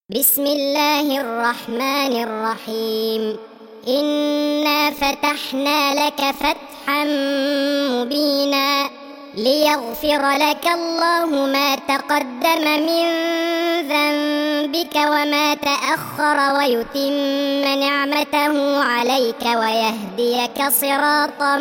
بسم الله الرحمن الرحيم. إنا فتحنا لك فتحا مبينا ليغفر لك الله ما تقدم من ذنبك وما تأخر ويتم نعمته عليك ويهديك صراطا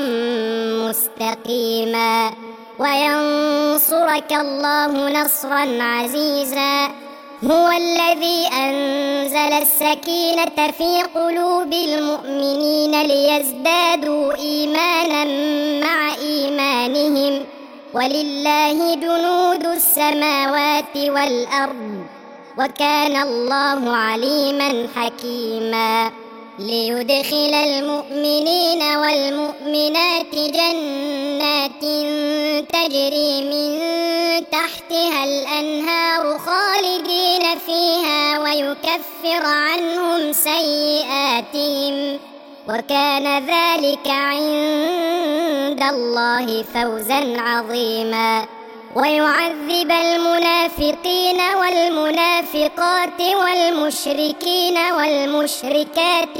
مستقيما وينصرك الله نصرا عزيزا. هو الذي أنزل السكينة في قلوب المؤمنين ليزدادوا إيمانا مع إيمانهم ولله جنود السماوات والأرض وكان الله عليما حكيما. ليدخل المؤمنين والمؤمنات جنات تجري من تحتها الأنهار خالدين فيها ويكفر عنهم سيئاتهم وكان ذلك عند الله فوزا عظيما. ويعذب المنافقين والمنافقات والمشركين والمشركات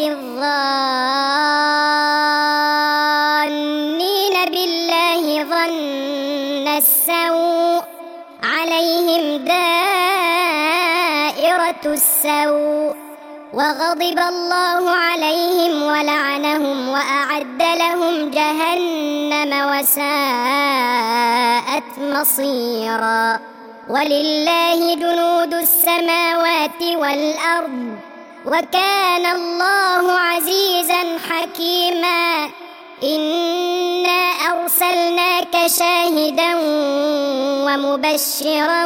الظانين بالله ظن السوء عليهم دائرة السوء وغضب الله عليهم ولعنهم وأعد لهم جهنم وساءت مصيرا. ولله جنود السماوات والأرض وكان الله عزيزا حكيما. إنا أرسلناك شاهدا ومبشرا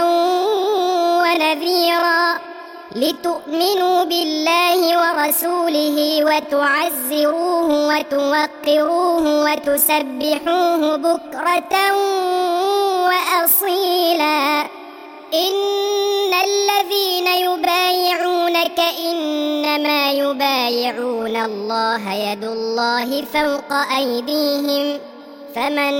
ونذيرا لتؤمنوا بالله ورسوله وتعزروه وتوقروه وتسبحوه بكرة وأصيلا. إن الذين يبايعونك إنما يبايعون الله يد الله فوق أيديهم فمن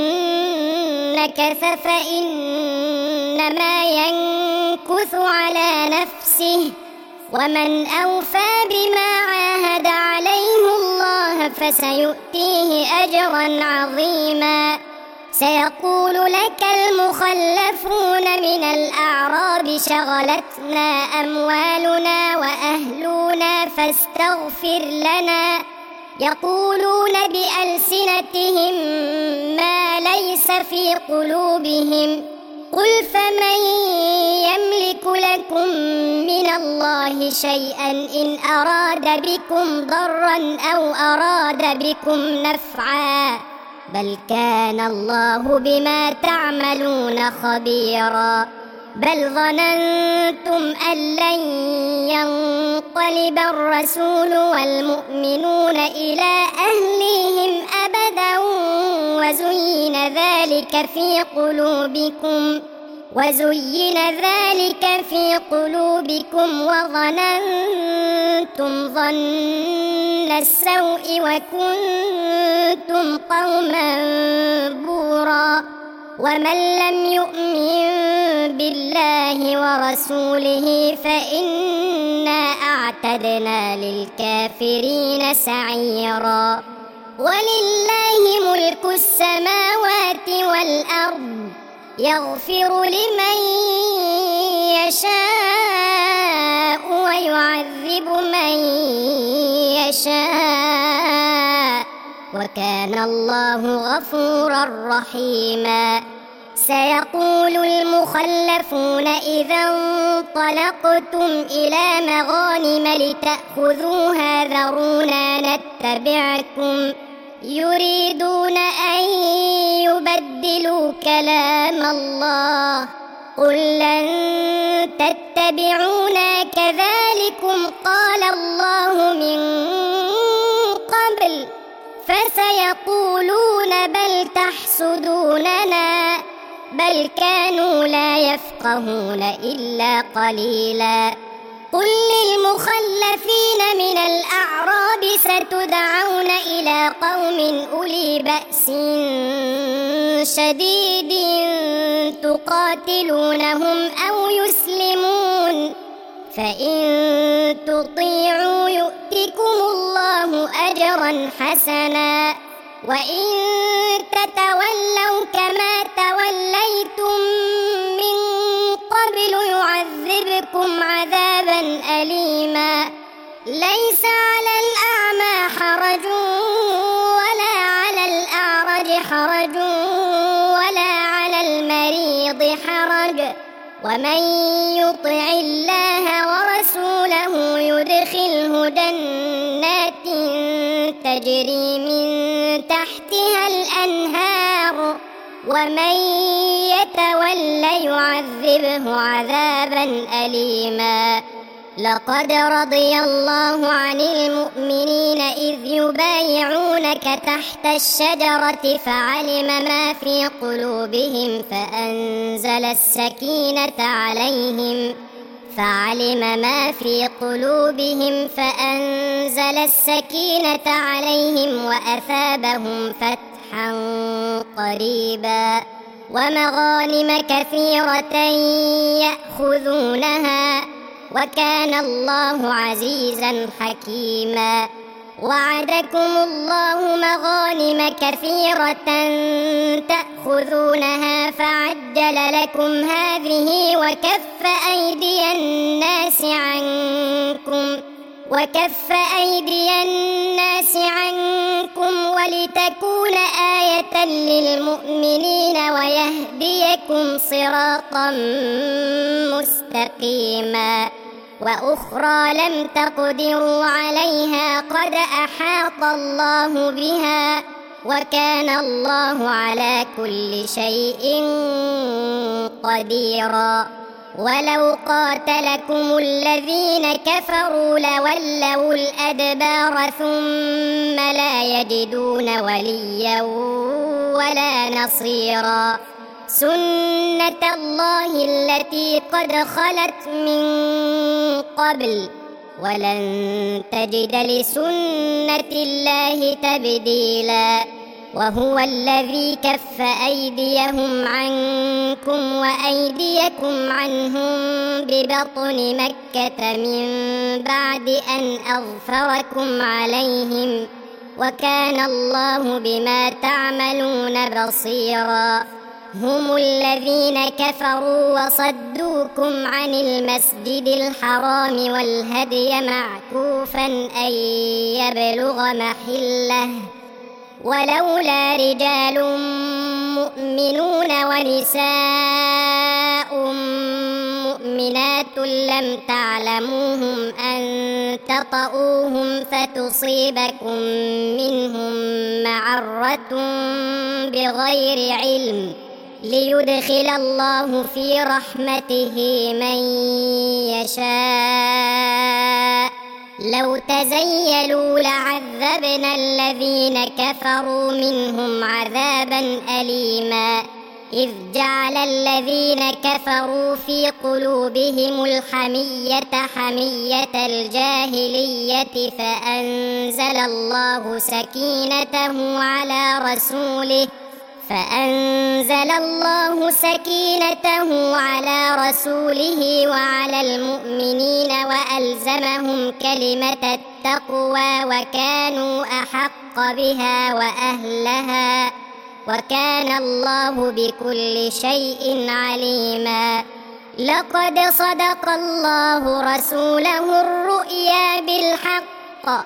نكث فإنما ينكث على نفسه ومن أوفى بما عاهد عليه الله فسيؤتيه أجرا عظيما. سيقول لك المخلفون من الأعراب شغلتنا أموالنا وأهلنا فاستغفر لنا يقولون بألسنتهم ما ليس في قلوبهم قل فمن يملك لكم من الله شيئا إن أراد بكم ضرا أو أراد بكم نفعا بل كان الله بما تعملون خبيرا. بل ظننتم أن لن ينقلب الرسول والمؤمنون إلى أهليهم أبدا وزين ذلك في قلوبكم وظننتم ظن السوء وكنتم قوما بورا. ومن لم يؤمن بالله ورسوله فإنا أعتدنا للكافرين سعيرا. ولله ملك السماوات والأرض يغفر لمن يشاء ويعذب من يشاء وكان الله غفورا رحيما. سيقول المخلفون إذا انطلقتم إلى مغانم لتأخذوها ذرونا نتبعكم يريدون أن يبدلوا كلام الله قل لن تتبعونا كذلكم قال الله من قبل فسيقولون بل تحسدوننا بل كانوا لا يفقهون إلا قليلا. قل للمخلفين من الأعراب ستدعون إلى قوم أولي بأس شديد تقاتلونهم أو يسلمون فإن تطيعوا يؤتكم الله أجرا حسنا وإن تتولوا كما توليتم من قبل يعذبكم عذابا أليما ليس على الأعمى حرج ولا على الأعرج حرج ولا على المريض حرج ومن يطع الله ورسوله يدخله جنات تجري من تحتها الأنهار ومن يتول يعذبه عذابا أليما لقد رضي الله عن المؤمنين إذ يبايعونك تحت الشجرة فعلم ما في قلوبهم فأنزل السكينة عليهم وأثابهم فتحا قريبا ومغانم كثيرة يأخذونها وكان الله عزيزا حكيما وعدكم الله مغانم كثيرة تأخذونها فعجل لكم هذه وكف أيدي الناس عنكم ولتكون آية للمؤمنين ويهديكم صراطا مستقيما وأخرى لم تقدروا عليها قد أحاط الله بها وكان الله على كل شيء قديرا ولو قاتلكم الذين كفروا لولوا الأدبار ثم لا يجدون وليا ولا نصيرا سنة الله التي قد خلت من قبل ولن تجد لسنة الله تبديلا وهو الذي كف أيديهم عنكم وأيديكم عنهم ببطن مكة من بعد أن أظفركم عليهم وكان الله بما تعملون بصيرا هم الذين كفروا وصدوكم عن المسجد الحرام والهدي معكوفا أن يبلغ محله ولولا رجال مؤمنون ونساء مؤمنات لم تعلموهم أن تطؤوهم فتصيبكم منهم معرة بغير علم ليدخل الله في رحمته من يشاء لو تزيلوا لعذبنا الذين كفروا منهم عذابا أليما إذ جعل الذين كفروا في قلوبهم الحمية حمية الجاهلية فأنزل الله سكينته على رسوله وعلى المؤمنين وألزمهم كلمة التقوى وكانوا أحق بها وأهلها وكان الله بكل شيء عليما لقد صدق الله رسوله الرؤيا بالحق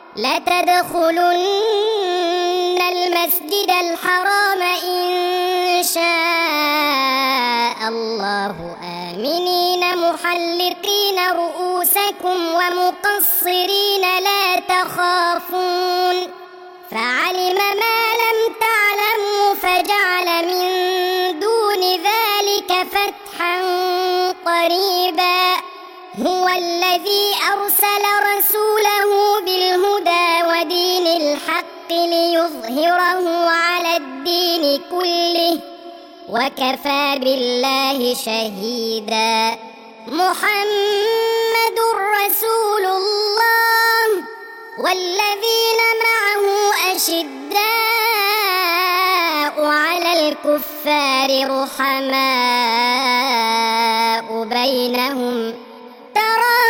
لتدخلن المسجد الحرام إن شاء الله آمنين محلقين رؤوسكم ومقصرين لا تخافون فعلم ما لم تعلموا فجعل من دون ذلك فتحا قريبا هو الذي أرسل رسوله بالهدى ودين الحق ليظهره على الدين كله وكفى بالله شهيدا محمد رسول الله والذين معه أشداء على الكفار رحماء بينهم تراهم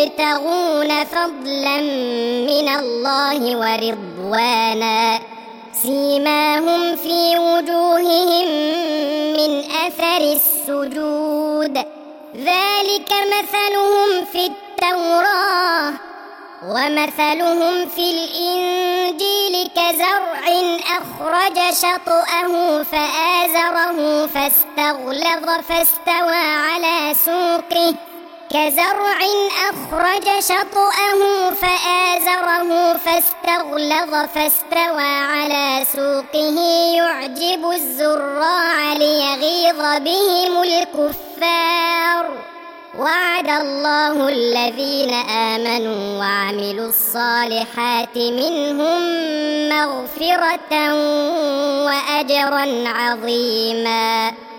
يبتغون فضلا من الله ورضوانا سيماهم في وجوههم من أثر السجود ذلك مثلهم في التوراة ومثلهم في الإنجيل كزرع أخرج شطأه فآزره فاستغلظ فاستوى على سوقه يعجب الزراع ليغيظ بهم الكفار وعد الله الذين آمنوا وعملوا الصالحات منهم مغفرة وأجرا عظيما.